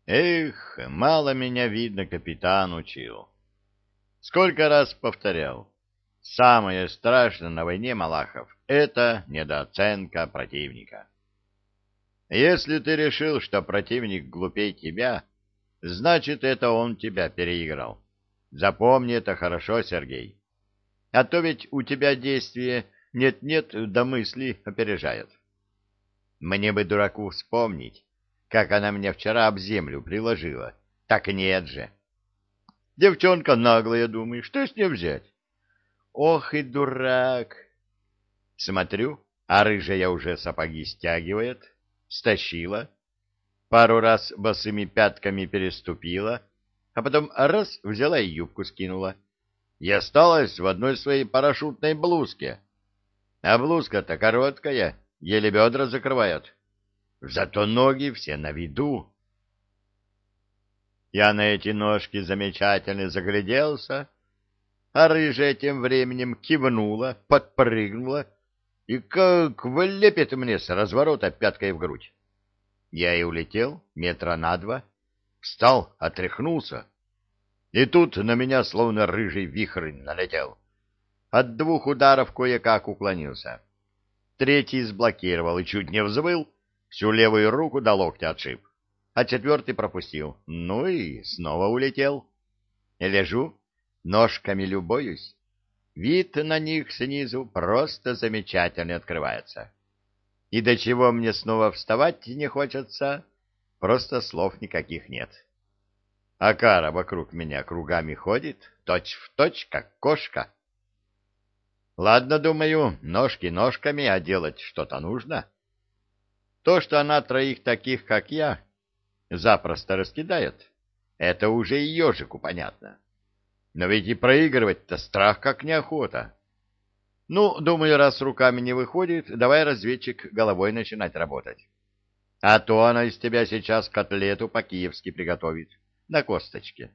Эх, мало меня, видно, капитан учил. Сколько раз повторял. Самое страшное на войне, Малахов, это недооценка противника. Если ты решил, что противник глупее тебя, значит, это он тебя переиграл. Запомни это хорошо, Сергей. А то ведь у тебя действие нет-нет, до мысли опережает. Мне бы, дураку, вспомнить, как она меня вчера об землю приложила. Так нет же. Девчонка наглая, думаю, что с ней взять? Ох и дурак! Смотрю, а рыжая уже сапоги стягивает, стащила, пару раз босыми пятками переступила, а потом раз взяла и юбку скинула. И осталась в одной своей парашютной блузке. А блузка-то короткая, еле бедра закрывает. Зато ноги все на виду. Я на эти ножки замечательно загляделся, а рыжая тем временем кивнула, подпрыгнула и как влепит мне с разворота пяткой в грудь. Я и улетел метра на два, встал, отряхнулся, и тут на меня словно рыжий вихрь налетел. От двух ударов кое-как уклонился. Третий сблокировал и чуть не взвыл, всю левую руку до локтя отшиб, а четвертый пропустил. Ну и снова улетел. Лежу, ножками любуюсь. Вид на них снизу просто замечательно открывается. И до чего мне снова вставать не хочется, просто слов никаких нет. А кара вокруг меня кругами ходит, точь-в-точь, как кошка. Ладно, думаю, ножки ножками, а делать что-то нужно. То, что она троих таких, как я, запросто раскидает, это уже и ежику понятно. Но ведь и проигрывать-то страх как неохота. Ну, думаю, раз руками не выходит, давай, разведчик, головой начинать работать. А то она из тебя сейчас котлету по-киевски приготовит, на косточке.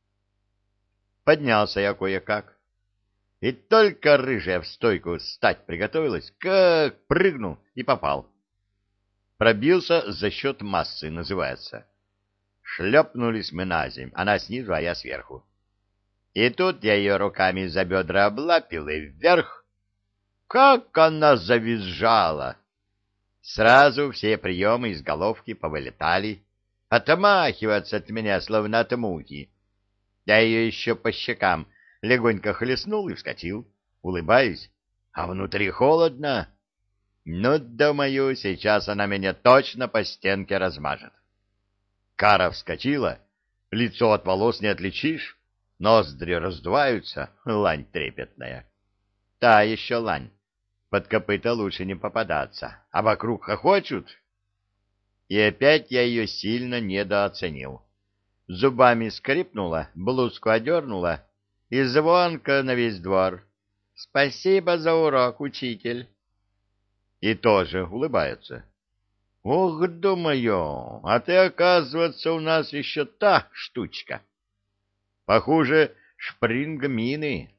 Поднялся я кое-как. И только рыжая в стойку стать приготовилась, как прыгнул и попал. Пробился за счет массы, называется. Шлепнулись мы на земь, она снизу, а я сверху. И тут я ее руками за бедра облапил и вверх. Как она завизжала! Сразу все приемы из головки повылетали, отмахиваться от меня, словно от мухи. Я ее еще по щекам легонько хлестнул и вскочил, улыбаюсь, а внутри холодно. Ну, думаю, сейчас она меня точно по стенке размажет. Кара вскочила, лицо от волос не отличишь, ноздри раздуваются, лань трепетная. Та еще лань, под копыта лучше не попадаться, а вокруг хохочут. И опять я ее сильно недооценил. Зубами скрипнула, блузку одернула, и звонко на весь двор. «Спасибо за урок, учитель!» И тоже улыбается. «Ох, думаю, а ты, оказывается, у нас еще та штучка. Похуже шпрингмины».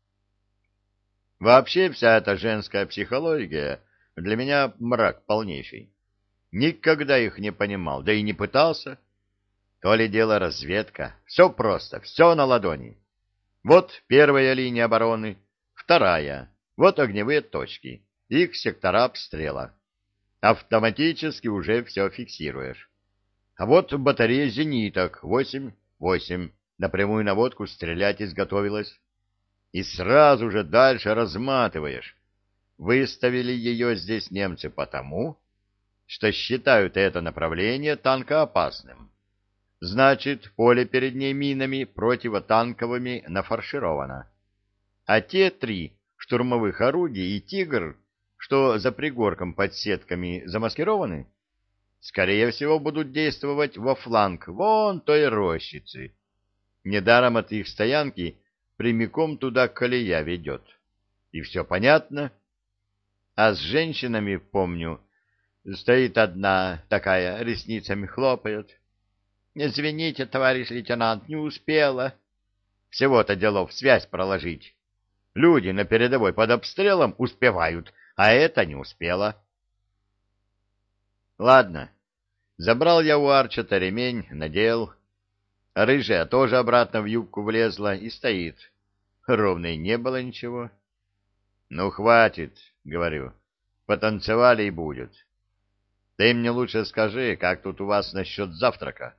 Вообще вся эта женская психология для меня мрак полнейший. Никогда их не понимал, да и не пытался. То ли дело разведка. Все просто, все на ладони. Вот первая линия обороны, вторая. Вот огневые точки, их сектора обстрела. Автоматически уже все фиксируешь. А вот батарея зениток 8-8 на прямую наводку стрелять изготовилась. И сразу же дальше разматываешь. Выставили ее здесь немцы потому, что считают это направление танкоопасным. Значит, поле перед ней минами противотанковыми нафаршировано. А те три штурмовых орудия и «Тигр», что за пригорком под сетками замаскированы, скорее всего, будут действовать во фланг вон той рощицы. Недаром от их стоянки прямиком туда колея ведет. И все понятно. А с женщинами, помню, стоит одна такая, ресницами хлопает. «Извините, товарищ лейтенант, не успела. Всего-то делов связь проложить. Люди на передовой под обстрелом успевают, а это не успела». Ладно, Забрал я у Арчата ремень, надел. Рыжая тоже обратно в юбку влезла и стоит. Ровно и не было ничего. Ну, хватит, говорю, потанцевали и будет. Ты мне лучше скажи, как тут у вас насчет завтрака?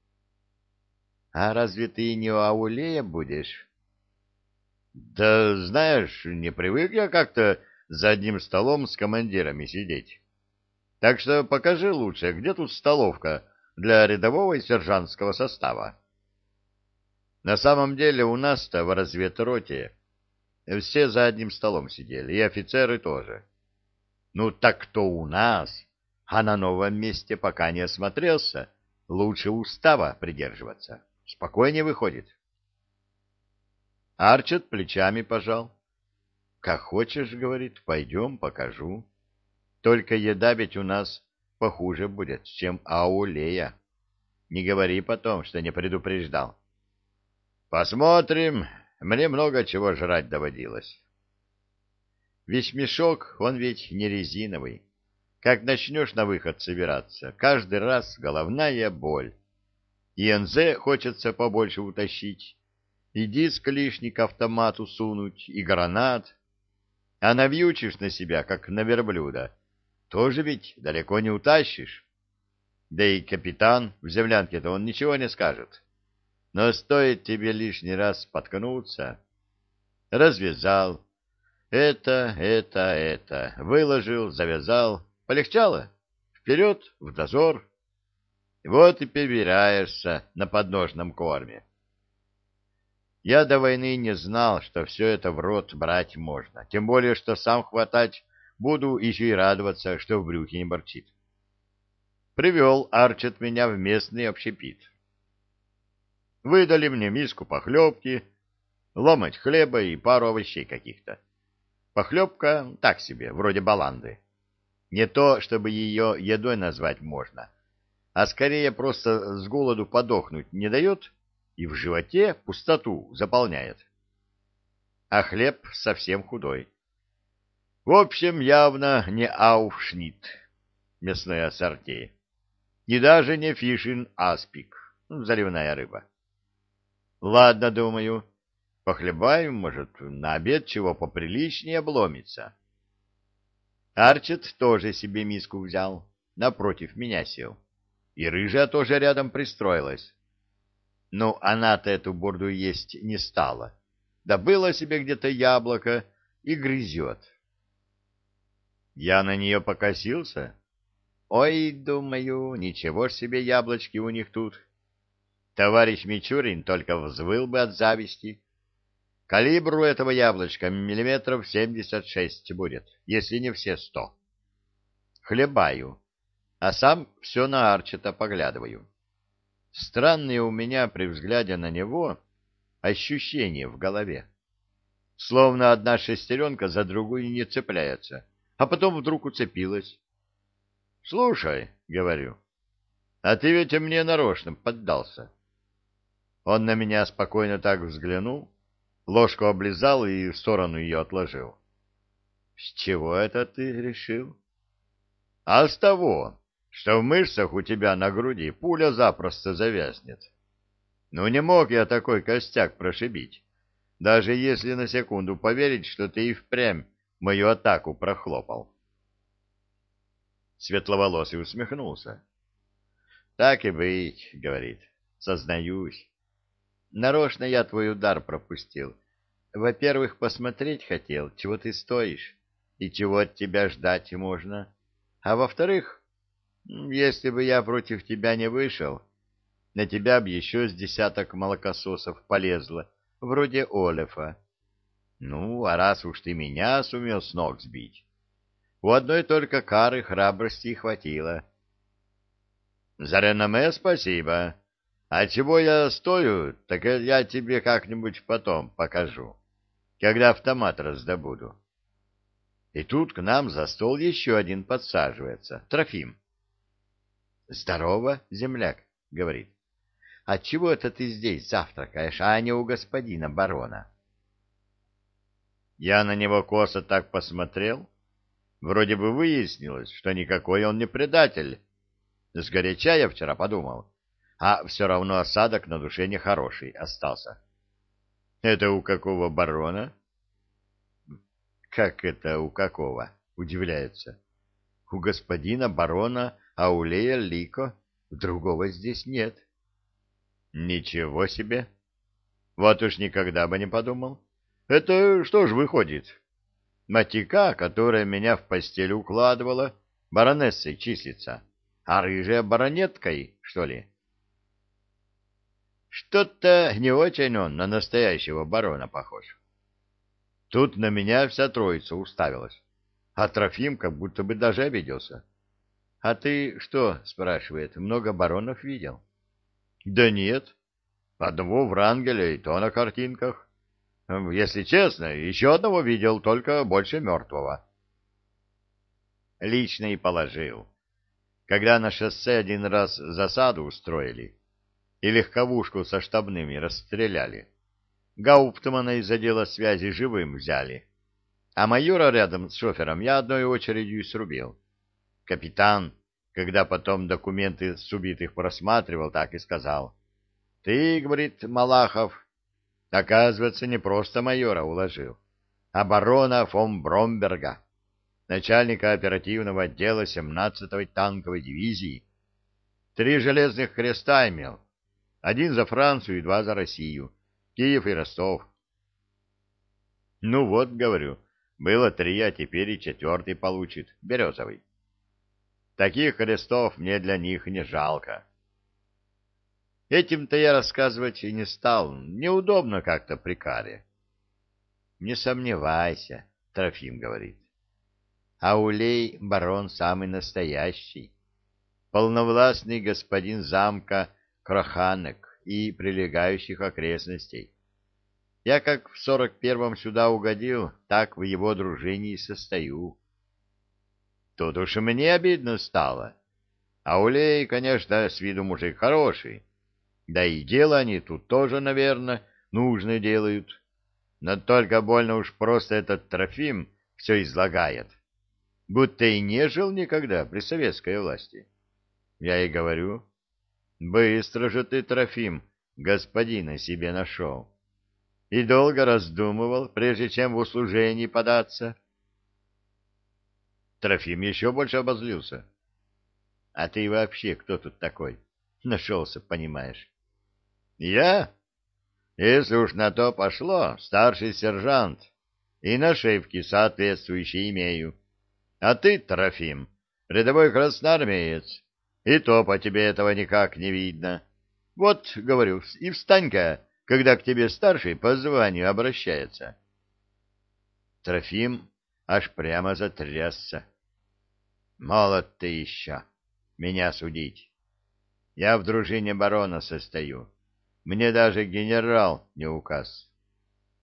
А разве ты не у Аулея будешь? Да, знаешь, не привык я как-то за одним столом с командирами сидеть. Так что покажи лучше, где тут столовка для рядового и сержантского состава. На самом деле у нас-то в разведроте все за одним столом сидели, и офицеры тоже. Ну так кто у нас? А на новом месте пока не осмотрелся, лучше устава придерживаться. Спокойнее выходит. Арчет плечами пожал. Как хочешь, говорит, пойдем, покажу. Только еда ведь у нас похуже будет, чем аулея. Не говори потом, что не предупреждал. Посмотрим. Мне много чего жрать доводилось. Весь мешок, он ведь не резиновый. Как начнешь на выход собираться, каждый раз головная боль. И НЗ хочется побольше утащить, и диск лишний к автомату сунуть, и гранат. А навьючишь на себя, как на верблюда, тоже ведь далеко не утащишь. Да и капитан в землянке-то он ничего не скажет. Но стоит тебе лишний раз споткнуться. Развязал. Это. Выложил, завязал. Полегчало? Вперед, в дозор. Вот и перебираешься на подножном корме. Я до войны не знал, что все это в рот брать можно. Тем более, что сам хватать буду еще и радоваться, что в брюхе не борчит. Привел Арчет меня в местный общепит. Выдали мне миску похлебки, ломоть хлеба и пару овощей каких-то. Похлебка так себе, вроде баланды. Не то, чтобы ее едой назвать можно, а скорее просто с голоду подохнуть не дает и в животе пустоту заполняет. А хлеб совсем худой. В общем, явно не аушнит, мясное ассорти, и даже не фишин аспик, заливная рыба. Ладно, думаю, похлебаем, может, на обед чего поприличнее обломится. Арчет тоже себе миску взял, напротив меня сел. И рыжая тоже рядом пристроилась. Ну, она-то эту бурду есть не стала. Добыла себе где-то яблоко и грызет. Я на нее покосился. Ой, думаю, ничего ж себе яблочки у них тут. Товарищ Мичурин только взвыл бы от зависти. Калибр у этого яблочка миллиметров 76 будет, если не все 100. Хлебаю, а сам все на Арчета поглядываю. Странные у меня при взгляде на него ощущения в голове. Словно одна шестеренка за другую не цепляется, а потом вдруг уцепилась. — Слушай, — говорю, — а ты ведь мне нарочно поддался. Он на меня спокойно так взглянул, ложку облизал и в сторону ее отложил. — С чего это ты решил? — А с того, что в мышцах у тебя на груди пуля запросто завязнет. Ну, не мог я такой костяк прошибить, даже если на секунду поверить, что ты и впрямь мою атаку прохлопал. Светловолосый усмехнулся. — Так и быть, — говорит, — сознаюсь. Нарочно я твой удар пропустил. Во-первых, посмотреть хотел, чего ты стоишь и чего от тебя ждать можно. А во-вторых, если бы я против тебя не вышел, на тебя б еще с десяток молокососов полезло, вроде Олефа. Ну, а раз уж ты меня сумел с ног сбить, у одной только кары храбрости и хватило. За реноме спасибо. А чего я стою, так я тебе как-нибудь потом покажу, когда автомат раздобуду. И тут к нам за стол еще один подсаживается, Трофим. — Здорово, земляк, — говорит. — Отчего это ты здесь завтракаешь, а не у господина барона? Я на него косо так посмотрел. Вроде бы выяснилось, что никакой он не предатель. Сгоряча я вчера подумал, а все равно осадок на душе нехороший остался. Это у какого барона? Как это у какого? Удивляется. У господина барона Аулея Лико. Другого здесь нет. Ничего себе! Вот уж никогда бы не подумал. Это что ж выходит? Матика, которая меня в постель укладывала, баронессой числится, а рыжая баронеткой, что ли? Что-то не очень он на настоящего барона похож. Тут на меня вся троица уставилась, а Трофим как будто бы даже обиделся. — А ты что, — спрашивает, — много баронов видел? — Да нет, одного Врангеля и то на картинках. Если честно, еще одного видел, только больше мертвого. Лично и положил. Когда на шоссе один раз засаду устроили и легковушку со штабными расстреляли, гауптмана из отдела связи живым взяли, а майора рядом с шофером я одной очередью срубил. Капитан, когда потом документы с убитых просматривал, так и сказал: «Ты, — говорит, — Малахов, оказывается, не просто майора уложил, а барона фон Бромберга, начальника оперативного отдела 17-й танковой дивизии. 3 железных креста имел, 1 за Францию и 2 за Россию, Киев и Ростов». Ну вот, говорю, было 3, а теперь и 4-й получит, Березовый. Таких крестов мне для них не жалко. Этим-то я рассказывать и не стал, неудобно как-то при каре. Не сомневайся, Трофим говорит. Аулей барон самый настоящий, полновластный господин замка Кроханек и прилегающих окрестностей. Я как в 41-м сюда угодил, так в его дружине и состою. Тут уж и мне обидно стало. Аулей, конечно, с виду мужик хороший, да и дело они тут тоже, наверное, нужно делают. Но только больно уж просто этот Трофим все излагает, будто и не жил никогда при советской власти. Я и говорю: быстро же ты, Трофим, господина себе нашел. И долго раздумывал, прежде чем в услужение податься. Трофим еще больше обозлился. А ты вообще кто тут такой? Нашелся, понимаешь. Я? Если уж на то пошло, старший сержант, и нашивки соответствующие имею. А ты, Трофим, рядовой красноармеец, и то по тебе этого никак не видно. Вот, говорю, и встань-ка, когда к тебе старший по званию обращается. Трофим аж прямо затрясся. Молод ты еще, меня судить. Я в дружине барона состою. Мне даже генерал не указ.